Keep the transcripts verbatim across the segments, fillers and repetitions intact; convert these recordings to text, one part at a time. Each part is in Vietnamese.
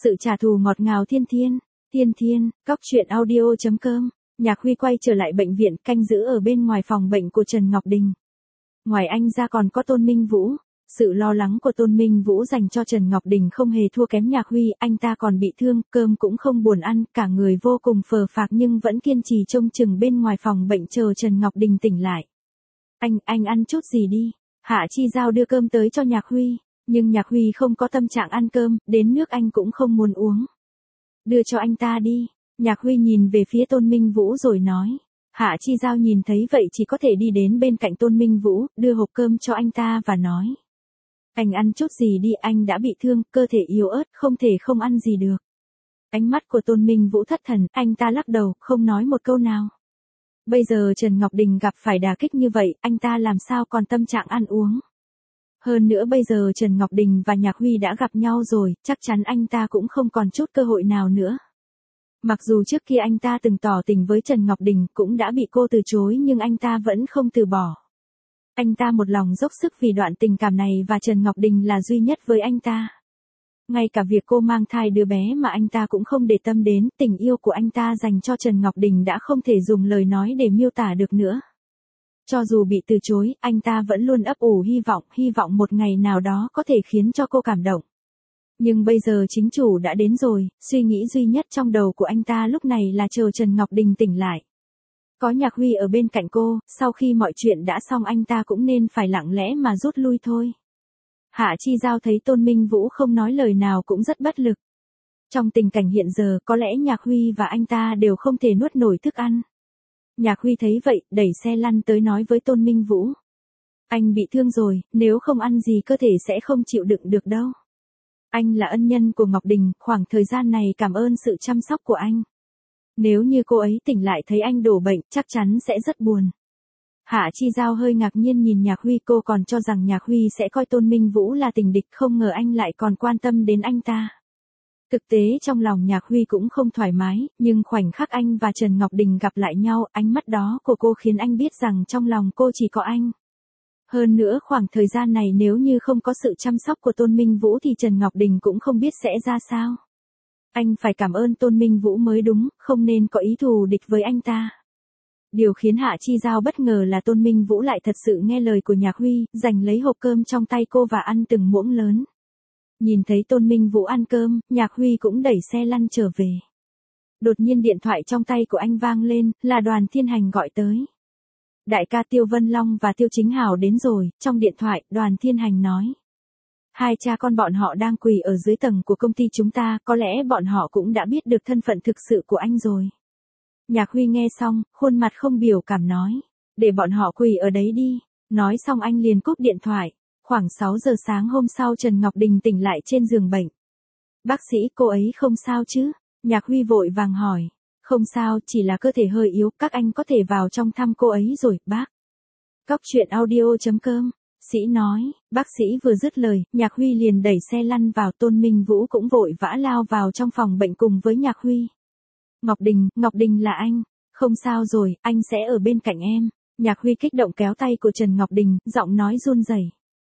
Sự trả thù ngọt ngào thiên thiên, thiên thiên, cóc truyện audio chấm com. Nhạc Huy quay trở lại bệnh viện, canh giữ ở bên ngoài phòng bệnh của Trần Ngọc Đình. Ngoài anh ra còn có Tôn Minh Vũ. Sự lo lắng của Tôn Minh Vũ dành cho Trần Ngọc Đình không hề thua kém Nhạc Huy, anh ta còn bị thương, cơm cũng không buồn ăn, cả người vô cùng phờ phạc nhưng vẫn kiên trì trông chừng bên ngoài phòng bệnh chờ Trần Ngọc Đình tỉnh lại. Anh, anh ăn chút gì đi. Hạ Chi Giao đưa cơm tới cho Nhạc Huy, nhưng Nhạc Huy không có tâm trạng ăn cơm, đến nước anh cũng không muốn uống. Đưa cho anh ta đi. Nhạc Huy nhìn về phía Tôn Minh Vũ rồi nói. Hạ Chi Giao nhìn thấy vậy chỉ có thể đi đến bên cạnh Tôn Minh Vũ, đưa hộp cơm cho anh ta và nói. Anh ăn chút gì đi, anh đã bị thương, cơ thể yếu ớt, không thể không ăn gì được. Ánh mắt của Tôn Minh Vũ thất thần, anh ta lắc đầu, không nói một câu nào. Bây giờ Trần Ngọc Đình gặp phải đả kích như vậy, anh ta làm sao còn tâm trạng ăn uống. Hơn nữa bây giờ Trần Ngọc Đình và Nhạc Huy đã gặp nhau rồi, chắc chắn anh ta cũng không còn chút cơ hội nào nữa. Mặc dù trước kia anh ta từng tỏ tình với Trần Ngọc Đình cũng đã bị cô từ chối nhưng anh ta vẫn không từ bỏ. Anh ta một lòng dốc sức vì đoạn tình cảm này và Trần Ngọc Đình là duy nhất với anh ta. Ngay cả việc cô mang thai đứa bé mà anh ta cũng không để tâm đến, tình yêu của anh ta dành cho Trần Ngọc Đình đã không thể dùng lời nói để miêu tả được nữa. Cho dù bị từ chối, anh ta vẫn luôn ấp ủ hy vọng, hy vọng một ngày nào đó có thể khiến cho cô cảm động. Nhưng bây giờ chính chủ đã đến rồi, suy nghĩ duy nhất trong đầu của anh ta lúc này là chờ Trần Ngọc Đình tỉnh lại. Có Nhạc Huy ở bên cạnh cô, sau khi mọi chuyện đã xong anh ta cũng nên phải lặng lẽ mà rút lui thôi. Hạ Chi Giao thấy Tôn Minh Vũ không nói lời nào cũng rất bất lực. Trong tình cảnh hiện giờ có lẽ Nhạc Huy và anh ta đều không thể nuốt nổi thức ăn. Nhạc Huy thấy vậy, đẩy xe lăn tới nói với Tôn Minh Vũ. Anh bị thương rồi, nếu không ăn gì cơ thể sẽ không chịu đựng được đâu. Anh là ân nhân của Ngọc Đình, khoảng thời gian này cảm ơn sự chăm sóc của anh. Nếu như cô ấy tỉnh lại thấy anh đổ bệnh, chắc chắn sẽ rất buồn. Hạ Chi Giao hơi ngạc nhiên nhìn Nhạc Huy, cô còn cho rằng Nhạc Huy sẽ coi Tôn Minh Vũ là tình địch, không ngờ anh lại còn quan tâm đến anh ta. Thực tế trong lòng Nhạc Huy cũng không thoải mái, nhưng khoảnh khắc anh và Trần Ngọc Đình gặp lại nhau, ánh mắt đó của cô khiến anh biết rằng trong lòng cô chỉ có anh. Hơn nữa khoảng thời gian này nếu như không có sự chăm sóc của Tôn Minh Vũ thì Trần Ngọc Đình cũng không biết sẽ ra sao. Anh phải cảm ơn Tôn Minh Vũ mới đúng, không nên có ý thù địch với anh ta. Điều khiến Hạ Chi Giao bất ngờ là Tôn Minh Vũ lại thật sự nghe lời của Nhạc Huy, giành lấy hộp cơm trong tay cô và ăn từng muỗng lớn. Nhìn thấy Tôn Minh Vũ ăn cơm, Nhạc Huy cũng đẩy xe lăn trở về. Đột nhiên điện thoại trong tay của anh vang lên, là Đoàn Thiên Hành gọi tới. Đại ca Tiêu Vân Long và Tiêu Chính Hào đến rồi, trong điện thoại, Đoàn Thiên Hành nói. Hai cha con bọn họ đang quỳ ở dưới tầng của công ty chúng ta, có lẽ bọn họ cũng đã biết được thân phận thực sự của anh rồi. Nhạc Huy nghe xong, khuôn mặt không biểu cảm nói. Để bọn họ quỳ ở đấy đi. Nói xong anh liền cúp điện thoại. Khoảng sáu giờ sáng hôm sau Trần Ngọc Đình tỉnh lại trên giường bệnh. Bác sĩ, cô ấy không sao chứ? Nhạc Huy vội vàng hỏi. Không sao, chỉ là cơ thể hơi yếu, các anh có thể vào trong thăm cô ấy rồi, bác. Cóc truyện audio chấm com. Sĩ nói, bác sĩ vừa dứt lời, Nhạc Huy liền đẩy xe lăn vào, Tôn Minh Vũ cũng vội vã lao vào trong phòng bệnh cùng với Nhạc Huy. Ngọc Đình, Ngọc Đình là anh. Không sao rồi, anh sẽ ở bên cạnh em. Nhạc Huy kích động kéo tay của Trần Ngọc Đình, giọng nói run rẩy.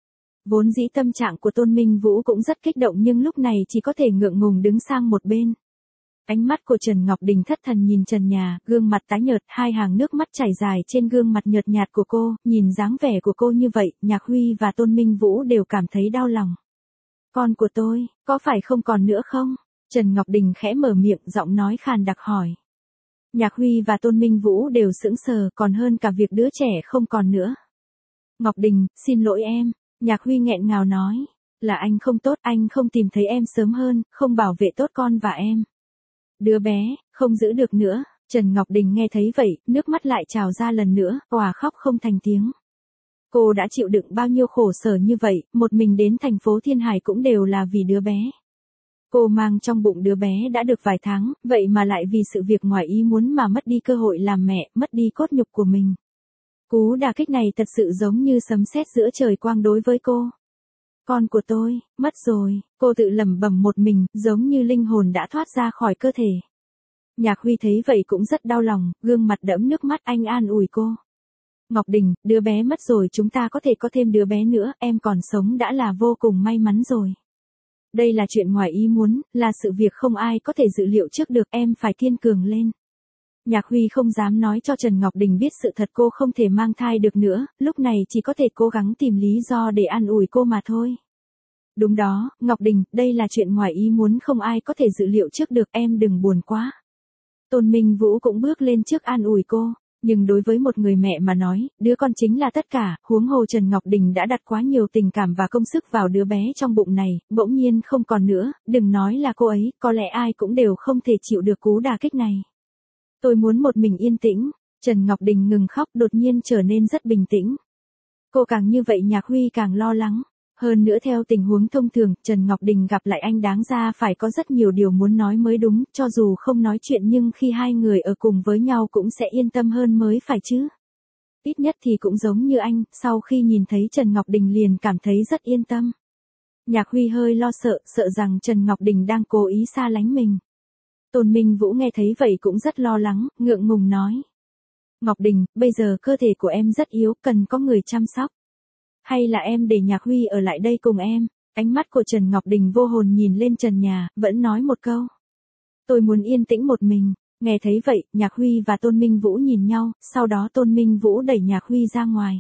Vốn dĩ tâm trạng của Tôn Minh Vũ cũng rất kích động nhưng lúc này chỉ có thể ngượng ngùng đứng sang một bên. Ánh mắt của Trần Ngọc Đình thất thần nhìn trần nhà, gương mặt tái nhợt, hai hàng nước mắt chảy dài trên gương mặt nhợt nhạt của cô, nhìn dáng vẻ của cô như vậy, Nhạc Huy và Tôn Minh Vũ đều cảm thấy đau lòng. Con của tôi, có phải không còn nữa không? Trần Ngọc Đình khẽ mở miệng, giọng nói khàn đặc hỏi. Nhạc Huy và Tôn Minh Vũ đều sững sờ, còn hơn cả việc đứa trẻ không còn nữa. Ngọc Đình, xin lỗi em. Nhạc Huy nghẹn ngào nói. Là anh không tốt, anh không tìm thấy em sớm hơn, không bảo vệ tốt con và em. Đứa bé, không giữ được nữa. Trần Ngọc Đình nghe thấy vậy, nước mắt lại trào ra lần nữa, òa khóc không thành tiếng. Cô đã chịu đựng bao nhiêu khổ sở như vậy, một mình đến thành phố Thiên Hải cũng đều là vì đứa bé. Cô mang trong bụng đứa bé đã được vài tháng, vậy mà lại vì sự việc ngoài ý muốn mà mất đi cơ hội làm mẹ, mất đi cốt nhục của mình. Cú đả kích này thật sự giống như sấm sét giữa trời quang đối với cô. Con của tôi, mất rồi, cô tự lẩm bẩm một mình, giống như linh hồn đã thoát ra khỏi cơ thể. Nhạc Huy thấy vậy cũng rất đau lòng, gương mặt đẫm nước mắt, anh an ủi cô. Ngọc Đình, đứa bé mất rồi chúng ta có thể có thêm đứa bé nữa, em còn sống đã là vô cùng may mắn rồi. Đây là chuyện ngoài ý muốn, là sự việc không ai có thể dự liệu trước được, em phải kiên cường lên. Nhạc Huy không dám nói cho Trần Ngọc Đình biết sự thật cô không thể mang thai được nữa, lúc này chỉ có thể cố gắng tìm lý do để an ủi cô mà thôi. Đúng đó, Ngọc Đình, đây là chuyện ngoài ý muốn không ai có thể dự liệu trước được, em đừng buồn quá. Tôn Minh Vũ cũng bước lên trước an ủi cô, nhưng đối với một người mẹ mà nói, đứa con chính là tất cả, huống hồ Trần Ngọc Đình đã đặt quá nhiều tình cảm và công sức vào đứa bé trong bụng này, bỗng nhiên không còn nữa, đừng nói là cô ấy, có lẽ ai cũng đều không thể chịu được cú đả kích này. Tôi muốn một mình yên tĩnh, Trần Ngọc Đình ngừng khóc đột nhiên trở nên rất bình tĩnh. Cô càng như vậy Nhạc Huy càng lo lắng. Hơn nữa theo tình huống thông thường, Trần Ngọc Đình gặp lại anh đáng ra phải có rất nhiều điều muốn nói mới đúng, cho dù không nói chuyện nhưng khi hai người ở cùng với nhau cũng sẽ yên tâm hơn mới phải chứ. Ít nhất thì cũng giống như anh, sau khi nhìn thấy Trần Ngọc Đình liền cảm thấy rất yên tâm. Nhạc Huy hơi lo sợ, sợ rằng Trần Ngọc Đình đang cố ý xa lánh mình. Tôn Minh Vũ nghe thấy vậy cũng rất lo lắng, ngượng ngùng nói. Ngọc Đình, bây giờ cơ thể của em rất yếu, cần có người chăm sóc. Hay là em để Nhạc Huy ở lại đây cùng em? Ánh mắt của Trần Ngọc Đình vô hồn nhìn lên trần nhà, vẫn nói một câu. Tôi muốn yên tĩnh một mình. Nghe thấy vậy, Nhạc Huy và Tôn Minh Vũ nhìn nhau, sau đó Tôn Minh Vũ đẩy Nhạc Huy ra ngoài.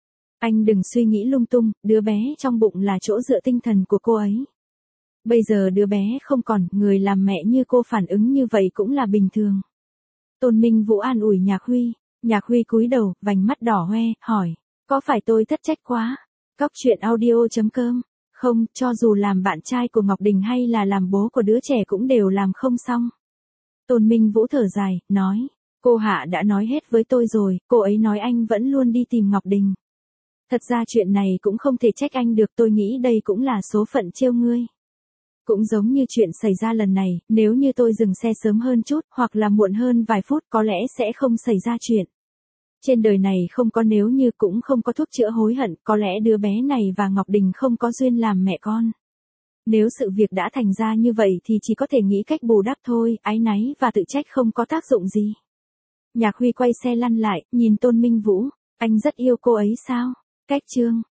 Anh đừng suy nghĩ lung tung, đứa bé trong bụng là chỗ dựa tinh thần của cô ấy. Bây giờ đứa bé không còn, người làm mẹ như cô phản ứng như vậy cũng là bình thường. Tôn Minh Vũ an ủi Nhạc Huy, Nhạc Huy cúi đầu, vành mắt đỏ hoe, hỏi. Có phải tôi thất trách quá? Cóc truyện audio chấm com. Không, cho dù làm bạn trai của Ngọc Đình hay là làm bố của đứa trẻ cũng đều làm không xong. Tôn Minh Vũ thở dài, nói. Cô Hạ đã nói hết với tôi rồi, cô ấy nói anh vẫn luôn đi tìm Ngọc Đình. Thật ra chuyện này cũng không thể trách anh được, tôi nghĩ đây cũng là số phận trêu ngươi. Cũng giống như chuyện xảy ra lần này, nếu như tôi dừng xe sớm hơn chút, hoặc là muộn hơn vài phút có lẽ sẽ không xảy ra chuyện. Trên đời này không có nếu như cũng không có thuốc chữa hối hận, có lẽ đứa bé này và Ngọc Đình không có duyên làm mẹ con. Nếu sự việc đã thành ra như vậy thì chỉ có thể nghĩ cách bù đắp thôi, áy náy và tự trách không có tác dụng gì. Nhạc Huy quay xe lăn lại, nhìn Tôn Minh Vũ, anh rất yêu cô ấy sao? Cách chương.